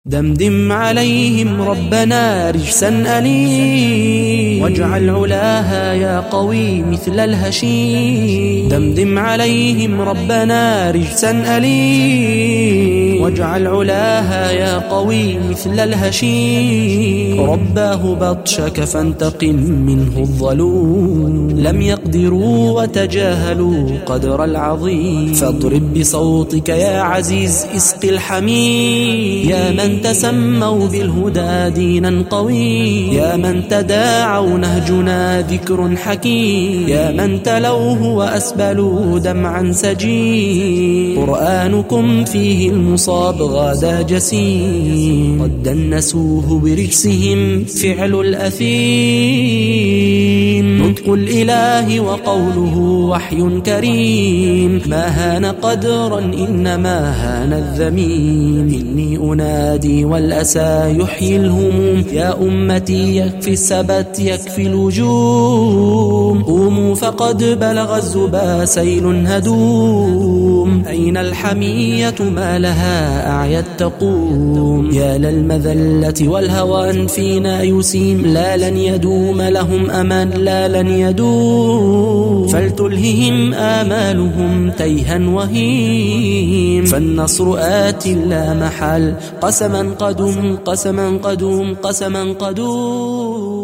دمدم عليهم ربنا رجسا أليم، واجعل علاها يا قوي مثل الهشيم. دمدم عليهم ربنا رجسا أليم، واجعل علاها يا قوي مثل الهشيم. رباه بطشك فانتقم منه الظلوم، لم يقدروا وتجاهلوا قدر العظيم. فاضرب بصوتك يا عزيز اسق الحميم، يا من تسموا بالهدى دينا قوي، يا من تداعوا نهجنا ذكر حكيم، يا من تلوه وأسبلوا دمعا سجين. قرآنكم فيه المصاب غادا جسيم، قد دنسوه برجسهم فعل الأثيم. نطق الإله وقوله وحي كريم، ما هان قدرا إنما هان الذميم. إني أنادي والأسى يحيي الهموم، يا أمتي يكفي السبت يكفي الوجوم. قوموا فقد بلغ الزبا سيل هدوم، أين الحمية ما لها أعيت تقوم. يا للمذلة والهوان فينا يسيم، لا لن يدوم لهم أمان لا لن يدوم. فلتلههم آمالهم تيها وهيم، فالنصر آت لا محال قسما قدوم قسما قدوم قسما قدوم.